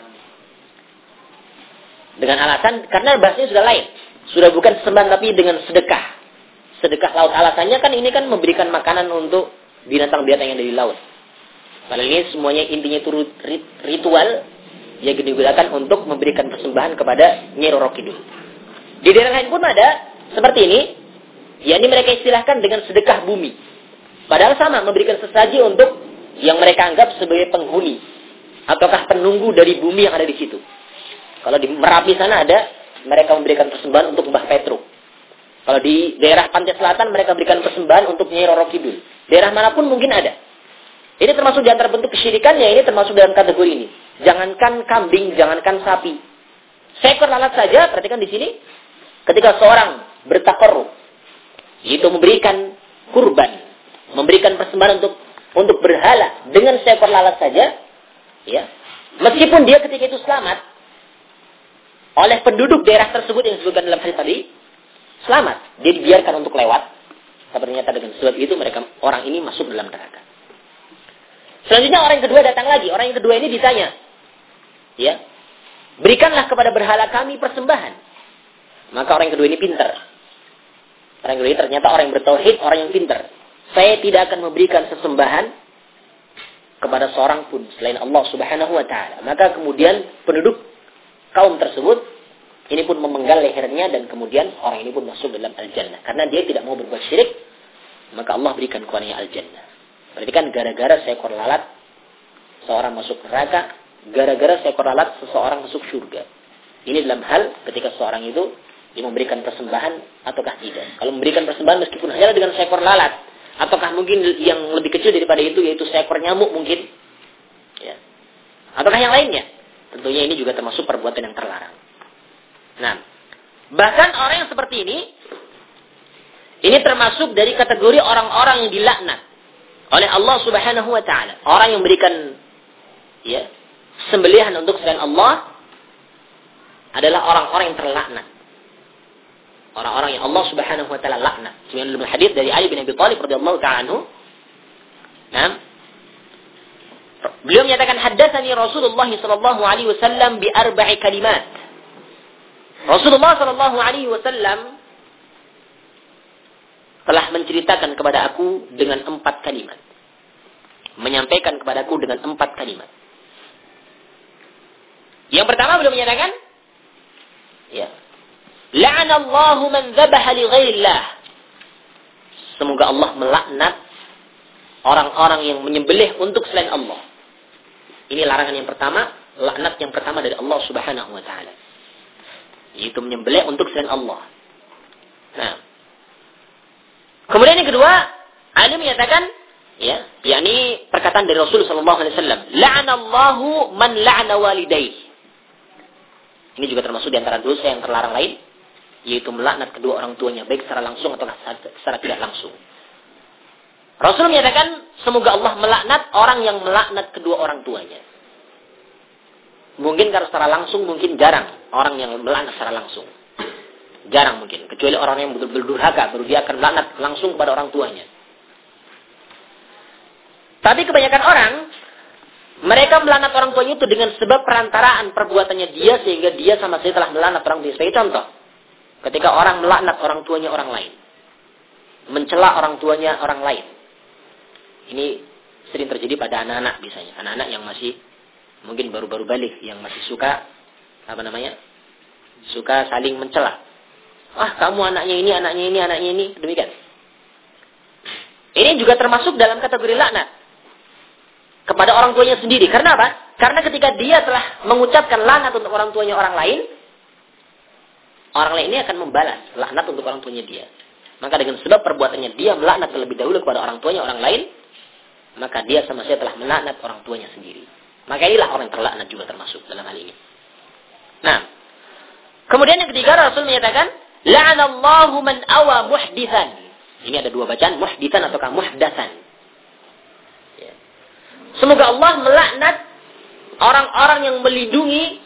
Dengan alasan karena bahasanya sudah lain. Sudah bukan sesembahan tapi dengan sedekah. Sedekah laut. Alasannya kan ini kan memberikan makanan untuk binatang-binatang yang ada di laut. Padahal ini semuanya intinya itu ritual yang digunakan untuk memberikan persembahan kepada Nyai Roro Kidul. Di daerah lain pun ada seperti ini, yakni mereka istilahkan dengan sedekah bumi. Padahal sama memberikan sesaji untuk yang mereka anggap sebagai penghuni ataukah penunggu dari bumi yang ada di situ. Kalau di Merapi sana ada, mereka memberikan persembahan untuk Mbah Petruk. Kalau di daerah Pantai Selatan mereka berikan persembahan untuk Nyai Roro Kidul. Daerah manapun mungkin ada. Ini termasuk di antara bentuk kesyirikannya, ini termasuk dalam kategori ini. Jangankan kambing, jangankan sapi. Seekor lalat saja, perhatikan di sini. Ketika seorang bertakarrub, itu memberikan kurban, memberikan persembahan untuk untuk berhala dengan seekor lalat saja, ya. Meskipun dia ketika itu selamat oleh penduduk daerah tersebut yang disebutkan dalam hadis tadi, selamat, dia dibiarkan untuk lewat. Tapi ternyata dengan sebab itu mereka orang ini masuk dalam neraka. Selanjutnya orang yang kedua datang lagi. Orang yang kedua ini ditanya, ya, berikanlah kepada berhala kami persembahan. Maka orang yang kedua ini pintar. Orang yang kedua ini ternyata orang yang bertauhid, orang yang pintar. Saya tidak akan memberikan sesembahan kepada seorang pun selain Allah Subhanahu wa taala. Maka kemudian penduduk kaum tersebut ini pun memenggal lehernya dan kemudian orang ini pun masuk dalam al-jannah. Karena dia tidak mau berbuat syirik, maka Allah berikan kepadanya al-jannah. Berarti kan gara-gara seekor lalat seorang masuk neraka, gara-gara seekor lalat seseorang masuk surga. Ini dalam hal ketika seorang itu dia memberikan persembahan ataukah tidak. Kalau memberikan persembahan meskipun hanya dengan seekor lalat, ataukah mungkin yang lebih kecil daripada itu yaitu seekor nyamuk mungkin, ya. Ataukah yang lainnya. Tentunya ini juga termasuk perbuatan yang terlarang. Nah, bahkan orang yang seperti ini, ini termasuk dari kategori orang-orang yang dilaknat oleh Allah Subhanahu wa taala. Orang yang memberikan ya, sembelihan untuk selain Allah adalah orang-orang yang terlaknat. Orang-orang yang Allah Subhanahu wa taala laknat. Sebenarnya dalam hadis dari Ali bin Abi Thalib radhiyallahu ta'ala anhu. Nah, beliau menyatakan haddatsani Rasulullah sallallahu alaihi wasallam bi arba'i kalimat. Rasulullah sallallahu alaihi wasallam telah menceritakan kepada aku dengan empat kalimat. Menyampaikan kepada aku dengan empat kalimat. Yang pertama beliau menyatakan, ya, la'anallahu man dzabaha li ghairillah. Semoga Allah melaknat orang-orang yang menyembelih untuk selain Allah. Ini larangan yang pertama, laknat yang pertama dari Allah Subhanahu wa taala. Yaitu menyembelih untuk selain Allah. Nah, kemudian yang kedua, Ali menyatakan, ya, yakni perkataan dari Rasul sallallahu alaihi wasallam, la'anallahu man la'ana walidayhi. Ini juga termasuk di antara dosa yang terlarang lain, yaitu melaknat kedua orang tuanya, baik secara langsung atau secara tidak langsung. Rasul menyatakan, semoga Allah melaknat orang yang melaknat kedua orang tuanya. Mungkin kalau secara langsung, mungkin jarang orang yang melaknat secara langsung. Jarang mungkin, kecuali orang yang betul-betul durhaka, baru dia akan melaknat langsung kepada orang tuanya. Tapi kebanyakan orang, mereka melaknat orang tuanya itu dengan sebab perantaraan perbuatannya dia, sehingga dia sama sekali telah melaknat orang tuanya. Sebagai contoh, ketika orang melaknat orang tuanya orang lain, mencela orang tuanya orang lain. Ini sering terjadi pada anak-anak biasanya. Anak-anak yang masih mungkin baru-baru balik, yang masih suka, apa namanya, suka saling mencela. Ah, kamu anaknya ini, anaknya ini, anaknya ini. Demikian. Ini juga termasuk dalam kategori laknat kepada orang tuanya sendiri. Karena apa? Karena ketika dia telah mengucapkan laknat untuk orang tuanya orang lain, orang lain ini akan membalas laknat untuk orang tuanya dia. Maka dengan sebab perbuatannya dia melaknat terlebih dahulu kepada orang tuanya orang lain, maka dia sama saja telah melaknat orang tuanya sendiri. Maka inilah orang yang terlaknat juga termasuk dalam hal ini. Nah, kemudian yang ketiga Rasul menyatakan, la'anallahu man awa muhdithan. Ini ada dua bacaan, muhdithan ataukah muhdatsan. Ya. Semoga Allah melaknat orang-orang yang melindungi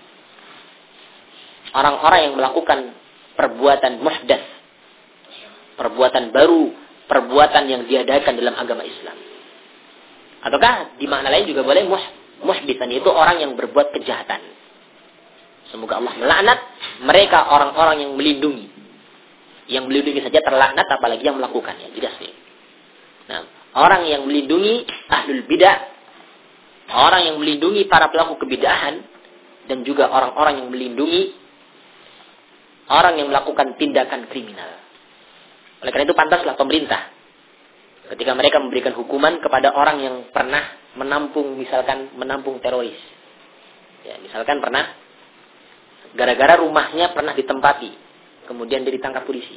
orang-orang yang melakukan perbuatan muhdats, perbuatan baru, perbuatan yang diadakan dalam agama Islam. Ataukah di makna lain juga boleh muh, muhditsan, itu orang yang berbuat kejahatan. Semoga Allah melaknat mereka orang-orang yang melindungi. Yang melindungi saja terlaknat, apalagi yang melakukannya. Jelas nih. Nah, orang yang melindungi ahlul bidah, orang yang melindungi para pelaku kebidahan, dan juga orang-orang yang melindungi orang yang melakukan tindakan kriminal. Oleh karena itu pantaslah pemerintah ketika mereka memberikan hukuman kepada orang yang pernah menampung, misalkan menampung teroris. Ya, misalkan pernah gara-gara rumahnya pernah ditempati, kemudian dia ditangkap polisi.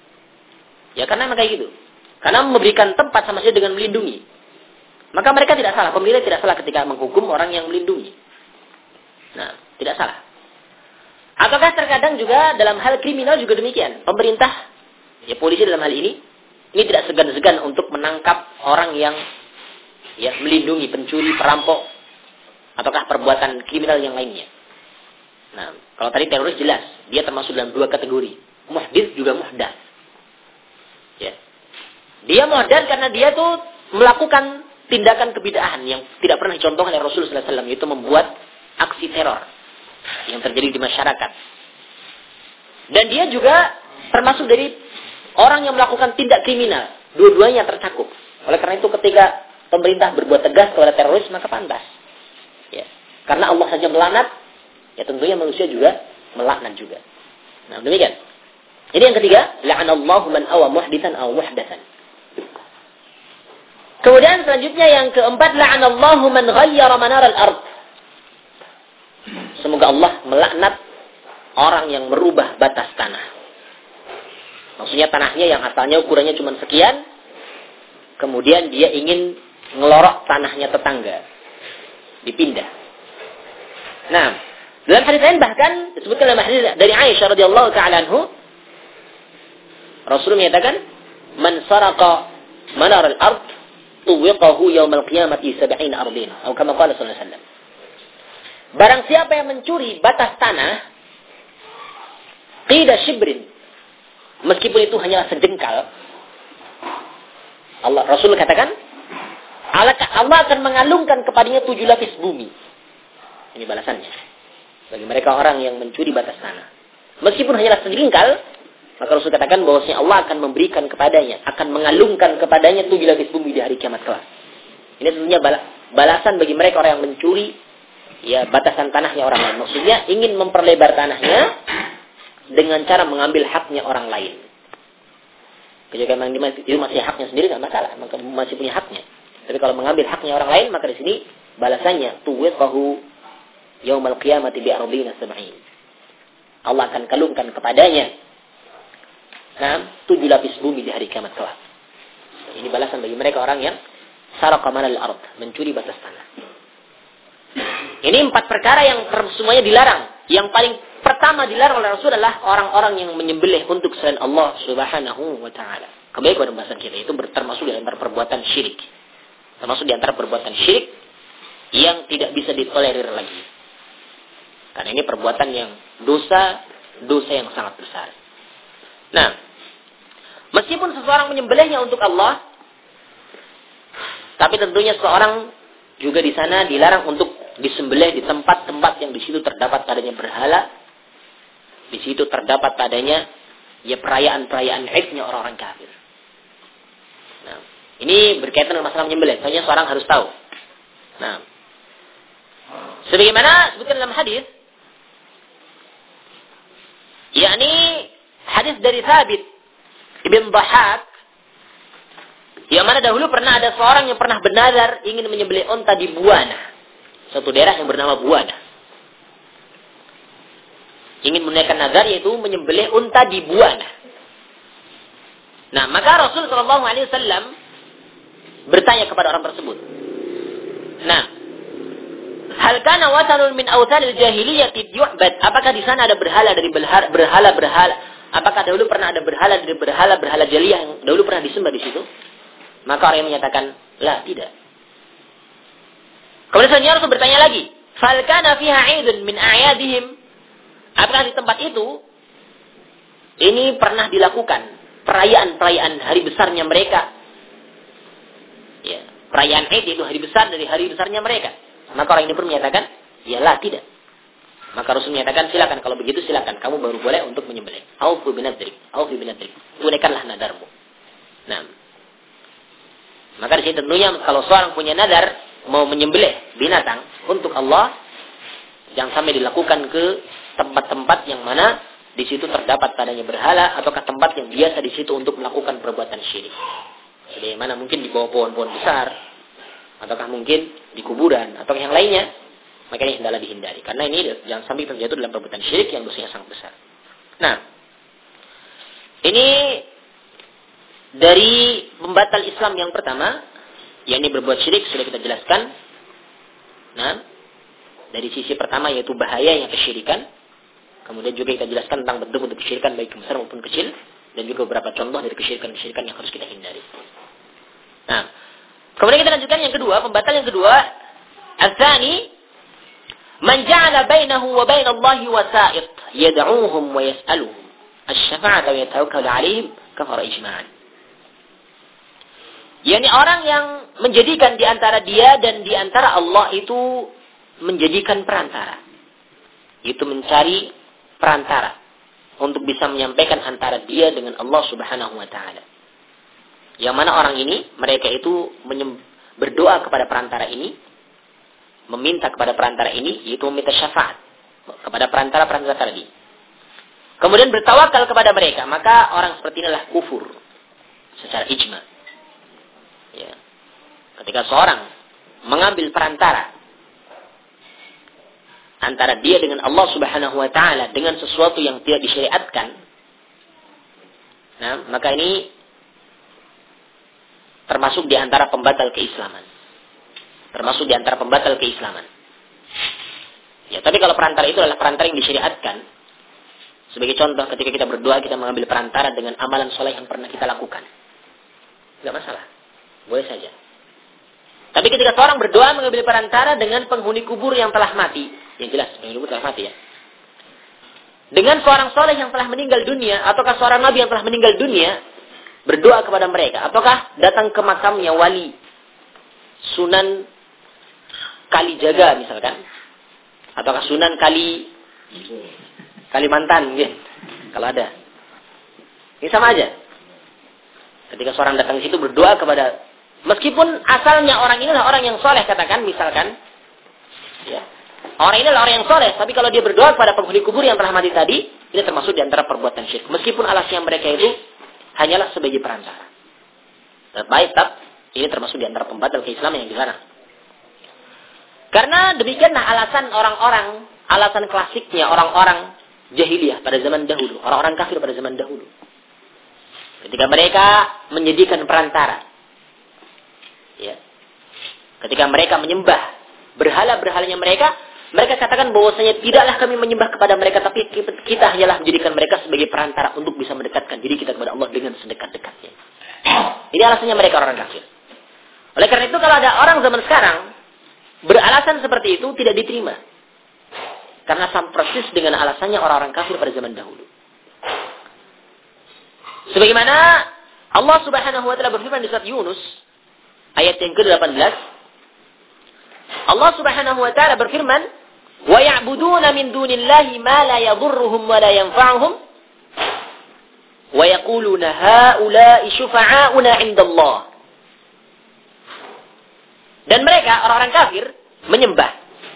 Ya karena memang kayak gitu. Karena memberikan tempat sama saja dengan melindungi. Maka mereka tidak salah, pemerintah tidak salah ketika menghukum orang yang melindungi. Nah, tidak salah. Ataukah terkadang juga dalam hal kriminal juga demikian. Pemerintah, ya polisi dalam hal ini, ini tidak segan-segan untuk menangkap orang yang ya melindungi pencuri, perampok, ataukah perbuatan kriminal yang lainnya. Nah, kalau tadi teroris jelas, dia termasuk dalam dua kategori. Muhdits juga muhdats. Ya. Dia muhdats karena dia tuh melakukan tindakan kebidahan yang tidak pernah dicontohkan oleh Rasulullah sallallahu alaihi wasallam, yaitu membuat aksi teror yang terjadi di masyarakat. Dan dia juga termasuk dari orang yang melakukan tindak kriminal. Dua-duanya tercakup. Oleh karena itu ketika pemerintah berbuat tegas kepada teroris, maka pantas. Ya. Karena Allah saja melaknat, ya tentunya manusia juga melaknat juga. Nah, demikian. Ini yang ketiga, la'anallahu man awa muhditsan aw muhdatsan. Kemudian selanjutnya yang keempat, la'anallahu man ghayyara manar al-ard. Semoga Allah melaknat orang yang merubah batas tanah. Maksudnya tanahnya yang asalnya ukurannya cuma sekian, kemudian dia ingin ngelorok tanahnya tetangga, dipindah. Nah, dalam hadis lain bahkan disebutkan dalam hadis dari Aisyah radhiyallahu taala anhu, Rasul menyatakan, "Man saraqa manar al-ard, tuwiqahu yawm al-qiyamati sab'ina ardina." Atau kama qala sallallahu alaihi wasallam. Barang siapa yang mencuri batas tanah, qida shibrin, meskipun itu hanya sejengkal, Allah Rasul katakan, Allah akan mengalungkan kepadanya tujuh lapis bumi. Ini balasannya bagi mereka orang yang mencuri batas tanah. Meskipun hanya sejengkal, maka Rasul katakan bahwasanya Allah akan memberikan kepadanya, akan mengalungkan kepadanya tujuh lapis bumi di hari kiamat kelak. Ini tentunya balasan bagi mereka orang yang mencuri ya batasan tanahnya orang lain. Maksudnya ingin memperlebar tanahnya dengan cara mengambil haknya orang lain. Jika memang itu masih haknya sendiri nggak masalah, maka masih punya haknya. Tapi kalau mengambil haknya orang lain, maka di sini balasannya tuwiqahu yaumal qiyamati bi ardina sab'in. Allah akan kalungkan kepadanya nah, tujuh lapis bumi di hari kiamat kelak. Ini balasan bagi mereka orang yang saraqa manal ard, mencuri batas tanah. Ini empat perkara yang semuanya dilarang. Yang paling pertama dilarang oleh Rasul adalah orang-orang yang menyembelih untuk selain Allah Subhanahu wa taala. Kembali kepada pembahasan kita, itu termasuk di antara perbuatan syirik. Termasuk di antara perbuatan syirik yang tidak bisa ditolerir lagi. Karena ini perbuatan yang dosa, dosa yang sangat besar. Nah, meskipun seseorang menyembelihnya untuk Allah, tapi tentunya seseorang juga di sana dilarang untuk disembelih di tempat-tempat yang di situ terdapat padanya berhala, di situ terdapat padanya ya perayaan-perayaan Idnya orang-orang kafir. Nah, ini berkaitan dengan masalah menyembelih. Soalnya seorang harus tahu. Nah, sebagaimana disebutkan dalam hadis, yakni hadis dari Thabit ibn Dhahak, yang mana dahulu pernah ada seorang yang pernah bernazar ingin menyembelih unta di Buana. suatu daerah yang bernama Buana. Ingin menunaikan nazar yaitu menyembelih unta di Buana. Nah, maka Rasul Shallallahu Alaihi Wasallam bertanya kepada orang tersebut. Nah, hal kana watanun min awtanil jahiliyati yu'bad? Apakah di sana ada berhala dari berhala-berhala? Apakah dahulu pernah ada berhala dari berhala-berhala jahiliyah yang dahulu pernah disembah di situ? Maka orang yang menyatakan, "La, tidak." Kemudian selanjutnya Rasul bertanya lagi, "Fal kana fiha 'idun min a'yadihim?" Apakah di tempat itu ini pernah dilakukan perayaan-perayaan hari besarnya mereka? Ya, perayaan Eid itu hari besar dari hari besarnya mereka. Maka orang ini pun menyatakan, "Ya, la, tidak." Maka Rasul menyatakan, "Silakan, kalau begitu silakan, kamu baru boleh untuk menyembelih. Aufu binadrik, aufu binadrik. Tunaikanlah nadarmu." Nah, maka di sini tentunya kalau seorang punya nadar mau menyembelih binatang untuk Allah, jangan sampai dilakukan ke tempat-tempat yang mana di situ terdapat padanya berhala, ataukah tempat yang biasa di situ untuk melakukan perbuatan syirik. Jadi mana mungkin di bawah pohon-pohon besar, ataukah mungkin di kuburan, atau yang lainnya, maka ini hendaklah dihindari. Karena ini jangan sampai terjatuh dalam perbuatan syirik yang dosanya sangat besar. Nah, ini dari pembatal Islam yang pertama, yang ini berbuat syirik, sudah kita jelaskan. Nah, dari sisi pertama yaitu bahayanya kesyirikan. Kemudian juga kita jelaskan tentang bentuk-bentuk kesyirikan baik besar maupun kecil. Dan juga beberapa contoh dari kesyirikan-kesyirikan yang harus kita hindari. Nah, kemudian kita lanjutkan yang kedua, pembatal yang kedua. Al-thani, man ja'ala bainahu wa bainallahi wasa'id yad'uuhum wa yas'aluhum asy-syafa'ata wa yatawakkalu 'alaihim kafara ijma'an. Yani orang yang menjadikan di antara dia dan di antara Allah itu menjadikan perantara. Itu mencari perantara untuk bisa menyampaikan antara dia dengan Allah Subhanahu wa taala. Yang mana orang ini, mereka itu menyem- berdoa kepada perantara ini, meminta kepada perantara ini, yaitu meminta syafaat kepada perantara-perantara tadi. Kemudian bertawakal kepada mereka, maka orang seperti inilah kufur secara ijma. Ya. Ketika seorang mengambil perantara antara dia dengan Allah Subhanahu wa taala dengan sesuatu yang tidak disyariatkan, nah, maka ini termasuk di antara pembatal keislaman. Termasuk di antara pembatal keislaman. Ya, tapi kalau perantara itu adalah perantara yang disyariatkan, sebagai contoh ketika kita berdoa kita mengambil perantara dengan amalan soleh yang pernah kita lakukan, tidak masalah, boleh saja. Tapi ketika seorang berdoa mengambil perantara dengan penghuni kubur yang telah mati, yang jelas penghuni kubur telah mati ya, dengan seorang soleh yang telah meninggal dunia, ataukah seorang nabi yang telah meninggal dunia, berdoa kepada mereka, ataukah datang ke makamnya wali Sunan Kalijaga misalkan, ataukah Sunan Kali Kalimantan, ya, kalau ada, ini sama aja. Ketika seorang datang ke situ berdoa kepada, meskipun asalnya orang ini adalah orang yang soleh, katakan misalkan, ya, orang ini adalah orang yang soleh, tapi kalau dia berdoa kepada penghuni kubur yang telah mati tadi, ini termasuk di antara perbuatan syirik. Meskipun alasnya mereka itu hanyalah sebagai perantara. Baik, tapi ini termasuk di antara pembatal keislaman yang dilarang. Karena demikianlah alasan orang-orang, alasan klasiknya orang-orang jahiliyah pada zaman dahulu, orang-orang kafir pada zaman dahulu. Ketika mereka menjadikan perantara, ya, ketika mereka menyembah berhala-berhalanya mereka, mereka katakan bahwasanya tidaklah kami menyembah kepada mereka, tapi kita hanyalah menjadikan mereka sebagai perantara untuk bisa mendekatkan diri kita kepada Allah dengan sedekat-dekatnya. Ini alasannya mereka orang kafir. Oleh karena itu kalau ada orang zaman sekarang beralasan seperti itu tidak diterima. Karena sama persis dengan alasannya orang-orang kafir pada zaman dahulu. Sebagaimana Allah Subhanahu wa taala berfirman di surat Yunus ayat yang ke delapan belas. Allah Subhanahu wa taala berfirman, "Wa ya'buduna min dunillahi ma la yadhurruhum wa la yanfa'uhum wa yaquluna haula'i syufa'auna 'indallah." Dan mereka orang-orang kafir menyembah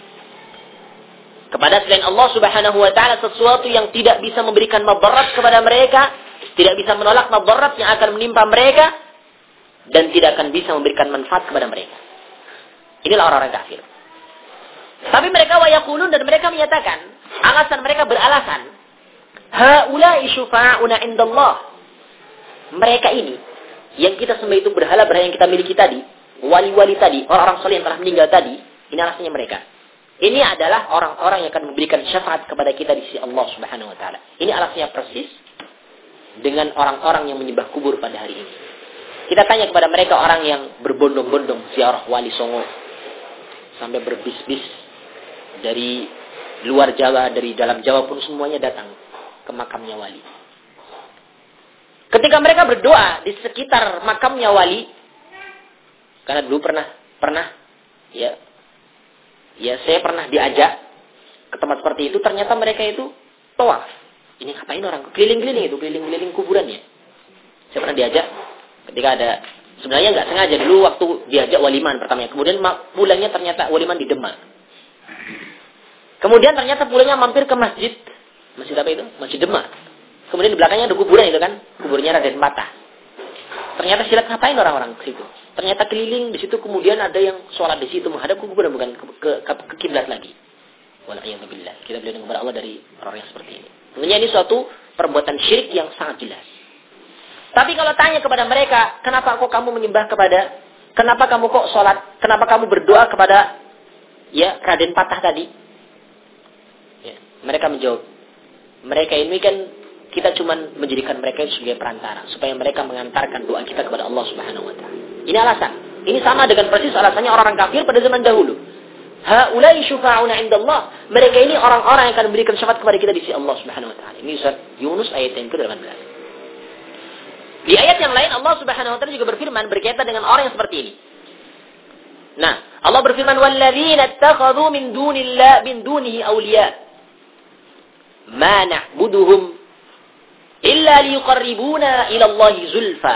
kepada selain Allah Subhanahu wa taala sesuatu yang tidak bisa memberikan madarat kepada mereka, tidak bisa menolak madarat yang akan menimpa mereka, dan tidak akan bisa memberikan manfaat kepada mereka. Inilah orang-orang kafir. Tapi mereka wayaqulun, dan mereka menyatakan, alasan mereka beralasan, haula'i syufa'una indallah. Mereka ini yang kita sembah itu berhala-berhala yang kita miliki tadi, wali-wali tadi, orang-orang saleh yang telah meninggal tadi, ini alasannya mereka. Ini adalah orang-orang yang akan memberikan syafaat kepada kita di sisi Allah Subhanahu wa taala. Ini alasannya persis dengan orang-orang yang menyembah kubur pada hari ini. Kita tanya kepada mereka, orang yang berbondong-bondong ziarah wali Songo sampai berbis-bis dari luar Jawa, dari dalam Jawa pun semuanya datang ke makamnya wali. Ketika mereka berdoa di sekitar makamnya wali, karena dulu pernah pernah ya ya saya pernah diajak ke tempat seperti itu, ternyata mereka itu tawaf. Ini ngapain orang keliling-keliling itu, keliling-keliling kuburannya. Saya pernah diajak ketika ada, sebenarnya nggak sengaja dulu waktu diajak waliman pertamanya. Kemudian pulangnya ternyata waliman di Demak. Kemudian ternyata pulangnya mampir ke masjid. Masjid apa itu? Masjid Demak. Kemudian di belakangnya ada kuburan itu kan, kuburnya Raden Patah. Ternyata silat ngapain orang-orang ke situ? Ternyata keliling di situ, kemudian ada yang sholat di situ menghadap ke kuburan, bukan ke, ke, ke, ke kiblat lagi. Wala'iyahzubillah. Kita berlindung kepada Allah dari orang yang seperti ini. Tentunya ini suatu perbuatan syirik yang sangat jelas. Tapi kalau tanya kepada mereka, kenapa kok kamu menyembah kepada, kenapa kamu kok sholat, kenapa kamu berdoa kepada ya Raden Patah tadi? Ya, mereka menjawab, mereka ini kan kita cuma menjadikan mereka sebagai perantara supaya mereka mengantarkan doa kita kepada Allah Subhanahu wa taala. Ini alasan. Ini sama dengan persis alasannya orang-orang kafir pada zaman dahulu. Haulai syufa'una indallah. Mereka ini orang-orang yang akan memberikan syafaat kepada kita di sisi Allah Subhanahu wa taala. Ini surat Yunus ayat yang ke delapan belas. Di ayat yang lain Allah Subhanahu wa taala juga berfirman berkaitan dengan orang yang seperti ini. Nah, Allah berfirman, "Walladzina ittakhadhu min dunillah min dunihi awliya ma na'buduhum illa liyuqarribuna ila Allahi zulfa."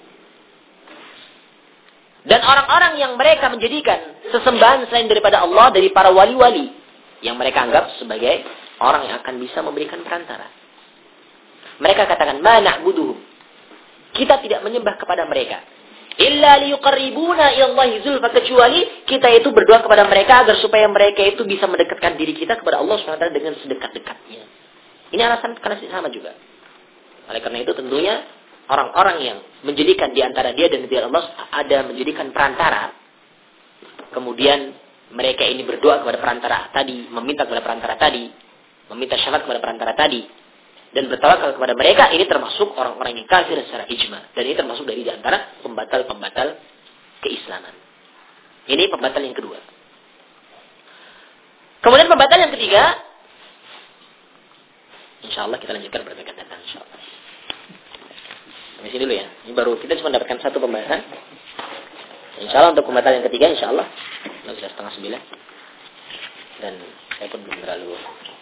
Dan orang-orang yang mereka menjadikan sesembahan selain daripada Allah, dari para wali-wali yang mereka anggap sebagai orang yang akan bisa memberikan perantara. Mereka katakan, "Ma na'buduhum." Kita tidak menyembah kepada mereka. Illa liyuqarribuna ila Allahi zulfa, kecuali kita itu berdoa kepada mereka agar supaya mereka itu bisa mendekatkan diri kita kepada Allah subhanahu wa taala dengan sedekat-dekatnya. Ini alasan karena sama juga. Oleh karena itu tentunya orang-orang yang menjadikan di antara dia dan dia Allah ada menjadikan perantara. Kemudian mereka ini berdoa kepada perantara tadi, meminta kepada perantara tadi, meminta syafaat kepada perantara tadi, dan bertawakal kepada mereka, ini termasuk orang-orang yang kafir secara ijma. Dan ini termasuk dari di antara pembatal-pembatal keislaman. Ini pembatal yang kedua. Kemudian pembatal yang ketiga, insya Allah kita lanjutkan pertemuan datang, insya Allah. Sampai sini dulu ya. Ini baru kita cuma mendapatkan satu pembahasan. Insya Allah untuk pembatal yang ketiga, insya Allah. Ini sudah setengah sembilan. Dan saya pun belum terlalu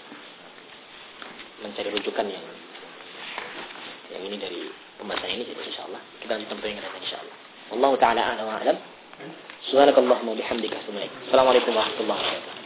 mencari rujukan yang yang ini dari pembahasan ini. Jadi insya Allah kita lanjutkan pertemuan yang datang, insya Allah. Wallahu ta'ala a'lam wa a'lam. Subhanakallahumma wa bihamdika. Assalamualaikum warahmatullahi wabarakatuh.